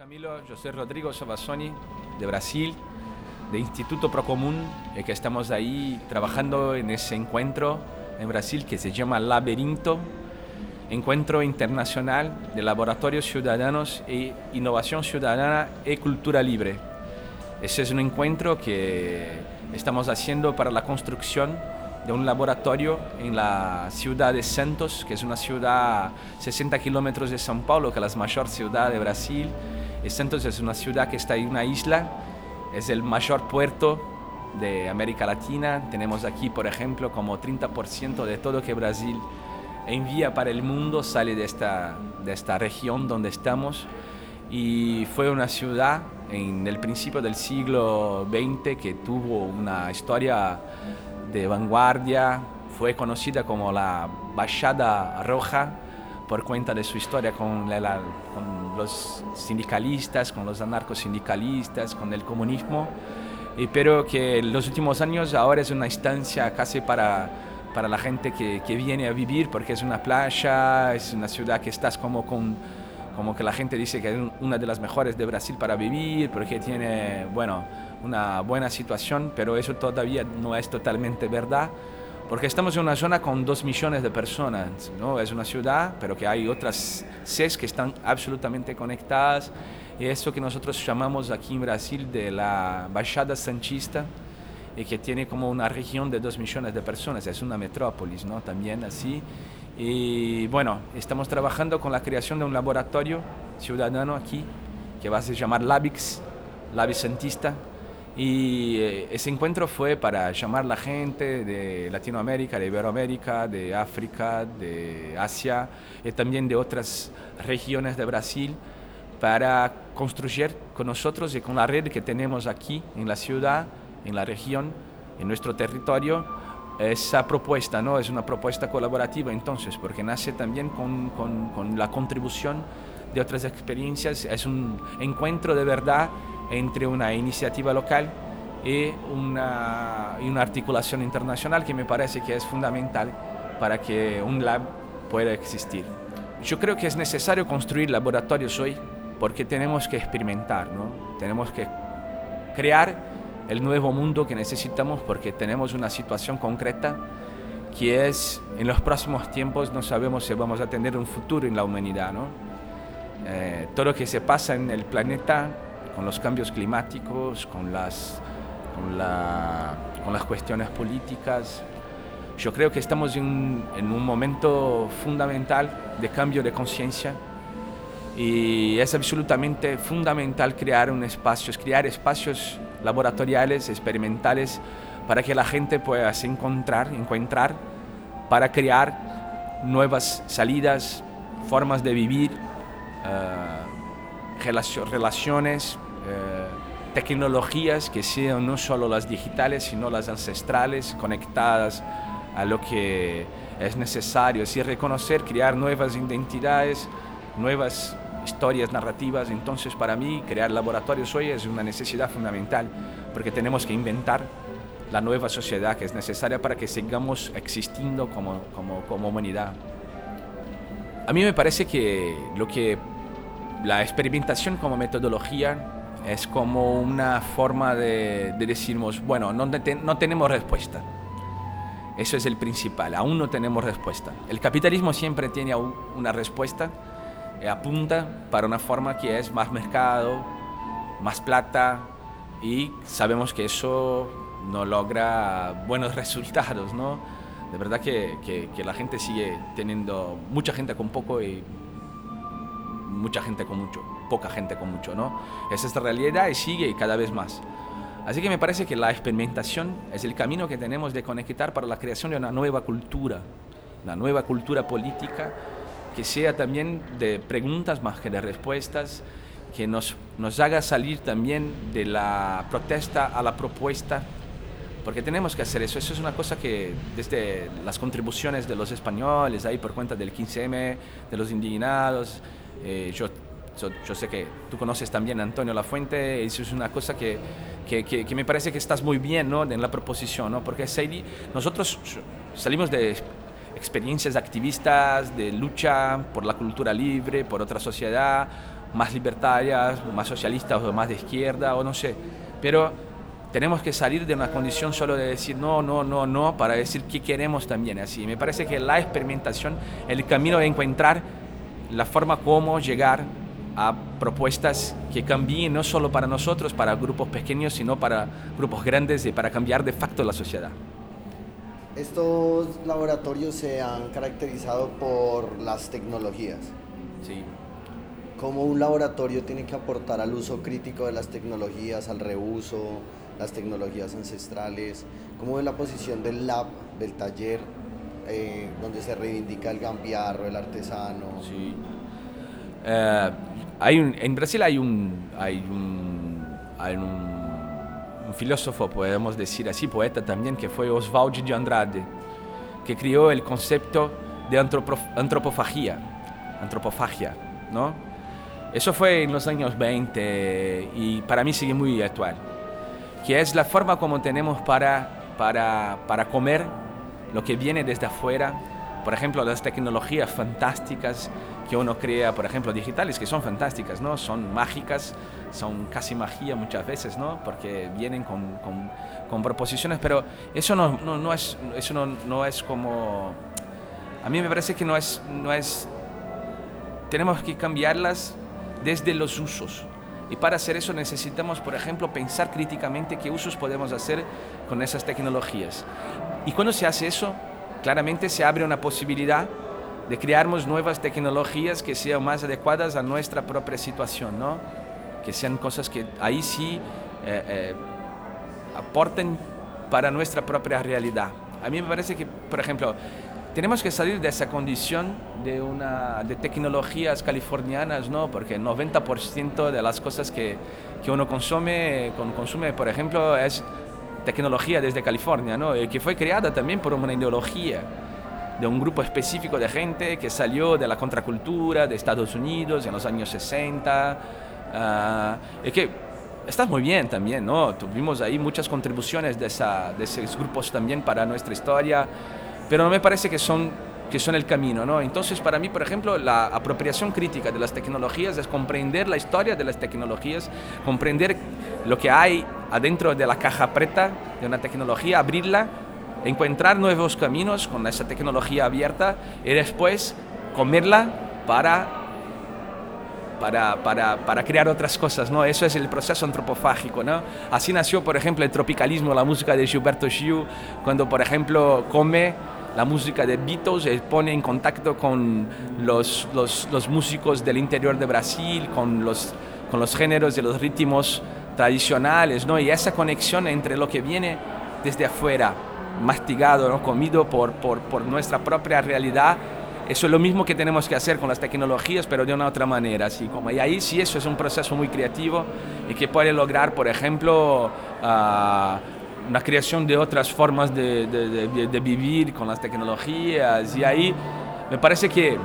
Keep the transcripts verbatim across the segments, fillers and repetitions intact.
Camilo, yo soy Rodrigo Savazzoni de Brasil, de Instituto Procomún, y que estamos ahí trabajando en ese encuentro en Brasil que se llama Laberinto, Encuentro Internacional de Laboratorios Ciudadanos e Innovación Ciudadana y Cultura Libre. Ese es un encuentro que estamos haciendo para la construcción de un laboratorio en la ciudad de Santos, que es una ciudad a sesenta kilómetros de São Paulo, que es la mayor ciudad de Brasil. Y Santos es una ciudad que está en una isla, es el mayor puerto de América Latina. Tenemos aquí, por ejemplo, como treinta por ciento de todo que Brasil envía para el mundo sale de esta, de esta región donde estamos. Y fue una ciudad en el principio del siglo veinte que tuvo una historia de vanguardia, fue conocida como la Baixada Roja por cuenta de su historia con, la, la, con los sindicalistas, con los anarcosindicalistas, con el comunismo, y, pero que en los últimos años ahora es una instancia casi para, para la gente que, que viene a vivir, porque es una playa, es una ciudad que estás como con... como que la gente dice que es una de las mejores de Brasil para vivir, porque tiene, bueno, una buena situación, pero eso todavía no es totalmente verdad, porque estamos en una zona con dos millones de personas, ¿no? Es una ciudad, pero que hay otras seis que están absolutamente conectadas, y eso que nosotros llamamos aquí en Brasil de la Baixada Santista, y que tiene como una región de dos millones de personas, es una metrópolis, ¿no? También así. Y bueno, estamos trabajando con la creación de un laboratorio ciudadano aquí, que va a se llamar Labix, Labix Santista. Y ese encuentro fue para llamar a la gente de Latinoamérica, de Iberoamérica, de África, de Asia y también de otras regiones de Brasil, para construir con nosotros y con la red que tenemos aquí en la ciudad, en la región, en nuestro territorio, esa propuesta, ¿no? Es una propuesta colaborativa entonces, porque nace también con, con, con la contribución de otras experiencias. Es un encuentro de verdad entre una iniciativa local y una, y una articulación internacional que me parece que es fundamental para que un lab pueda existir. Yo creo que es necesario construir laboratorios hoy porque tenemos que experimentar, ¿no? Tenemos que crear el nuevo mundo que necesitamos, porque tenemos una situación concreta que es, en los próximos tiempos no sabemos si vamos a tener un futuro en la humanidad, ¿no? Eh, todo lo que se pasa en el planeta, con los cambios climáticos, con las, con la, con las cuestiones políticas, yo creo que estamos en, en un momento fundamental de cambio de conciencia, y es absolutamente fundamental crear un espacio, crear espacios laboratoriales, experimentales, para que la gente pueda se encontrar, encontrar, para crear nuevas salidas, formas de vivir, uh, relaciones, uh, tecnologías que sean no solo las digitales, sino las ancestrales, conectadas a lo que es necesario, es decir, reconocer, crear nuevas identidades, nuevas historias narrativas. Entonces, para mí, crear laboratorios hoy es una necesidad fundamental, porque tenemos que inventar la nueva sociedad que es necesaria para que sigamos existiendo como, como, como humanidad. A mí me parece que, lo que la experimentación como metodología es como una forma de, de decirnos, bueno, no, te, no tenemos respuesta. Eso es el principal, aún no tenemos respuesta. El capitalismo siempre tiene una respuesta, apunta para una forma que es más mercado, más plata, y sabemos que eso no logra buenos resultados, ¿no? De verdad que, que, que la gente sigue teniendo mucha gente con poco y mucha gente con mucho, poca gente con mucho, ¿no? Esa es la realidad y sigue cada vez más. Así que me parece que la experimentación es el camino que tenemos de conectar para la creación de una nueva cultura, una nueva cultura política, que sea también de preguntas más que de respuestas, que nos, nos haga salir también de la protesta a la propuesta, porque tenemos que hacer eso. Eso es una cosa que desde las contribuciones de los españoles, ahí por cuenta del quince eme, de los indignados, eh, yo, yo, yo sé que tú conoces también a Antonio Lafuente, eso es una cosa que, que, que, que me parece que estás muy bien, ¿no? En la proposición, ¿no? Porque nosotros salimos de experiencias activistas, de lucha por la cultura libre, por otra sociedad, más libertarias, más socialistas o más de izquierda, o no sé. Pero tenemos que salir de una condición solo de decir no, no, no, no, para decir qué queremos también. Así, me parece que la experimentación, el camino de encontrar la forma como llegar a propuestas que cambien no solo para nosotros, para grupos pequeños, sino para grupos grandes y para cambiar de facto la sociedad. Estos laboratorios se han caracterizado por las tecnologías. Sí. ¿Cómo un laboratorio tiene que aportar al uso crítico de las tecnologías, al reuso, las tecnologías ancestrales? ¿Cómo es la posición del lab, del taller, eh, donde se reivindica el gambiarro, el artesano? Sí. Uh, hay un, en Brasil hay un, hay un, hay un, un filósofo, podemos decir así, poeta también, que fue Oswald de Andrade, que creó el concepto de antropo, antropofagia, antropofagia, ¿no? Eso fue en los años veinte y para mí sigue muy actual, que es la forma como tenemos para, para, para comer lo que viene desde afuera. Por ejemplo, las tecnologías fantásticas que uno crea, por ejemplo, digitales, que son fantásticas, ¿no? Son mágicas, son casi magia muchas veces, ¿no? Porque vienen con, con, con proposiciones, pero eso no, no, no, es, eso no, no es como... A mí me parece que no es, no es... Tenemos que cambiarlas desde los usos. Y para hacer eso necesitamos, por ejemplo, pensar críticamente qué usos podemos hacer con esas tecnologías. Y cuando se hace eso, claramente se abre una posibilidad de crearnos nuevas tecnologías que sean más adecuadas a nuestra propia situación, ¿no? Que sean cosas que ahí sí eh, eh, aporten para nuestra propia realidad. A mí me parece que, por ejemplo, tenemos que salir de esa condición de, una, de tecnologías californianas, ¿no? Porque el noventa por ciento de las cosas que, que uno consume, consume, por ejemplo, es tecnología desde California, ¿no? Y que fue creada también por una ideología de un grupo específico de gente que salió de la contracultura de Estados Unidos en los años sesenta. Uh, y que está muy bien también, ¿no? Tuvimos ahí muchas contribuciones de, esa, de esos grupos también para nuestra historia, pero no me parece que son, que son el camino, ¿no? Entonces, para mí, por ejemplo, la apropiación crítica de las tecnologías es comprender la historia de las tecnologías, comprender lo que hay adentro de la caja preta de una tecnología, abrirla, encontrar nuevos caminos con esa tecnología abierta y después comerla para, para, para, para crear otras cosas, ¿no? Eso es el proceso antropofágico, ¿no? Así nació, por ejemplo, el tropicalismo, la música de Gilberto Gil, cuando, por ejemplo, come la música de Beatles, se pone en contacto con los, los, los músicos del interior de Brasil, con los, con los géneros y los ritmos tradicionales, ¿no? Y esa conexión entre lo que viene desde afuera, mastigado, ¿no? Comido por, por, por nuestra propia realidad, eso es lo mismo que tenemos que hacer con las tecnologías, pero de una otra manera, así como, y ahí sí eso es un proceso muy creativo y que puede lograr, por ejemplo, uh, una creación de otras formas de, de, de, de vivir con las tecnologías. Y ahí me parece que,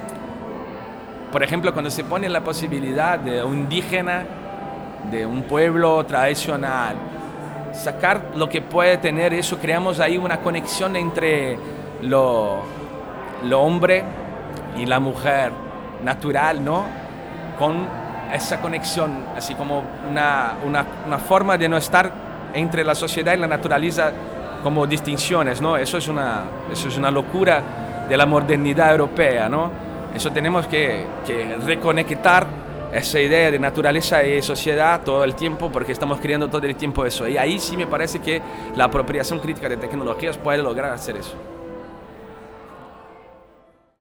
por ejemplo, cuando se pone la posibilidad de un indígena, de un pueblo tradicional, sacar lo que puede tener eso, creamos ahí una conexión entre lo, lo hombre y la mujer natural, ¿no? Con esa conexión, así como una, una, una forma de no estar entre la sociedad y la naturaleza como distinciones, ¿no? Eso es una, eso es una locura de la modernidad europea, ¿no? Eso tenemos que, que reconectar esa idea de naturaleza y sociedad todo el tiempo, porque estamos creando todo el tiempo eso. Y ahí sí me parece que la apropiación crítica de tecnologías puede lograr hacer eso.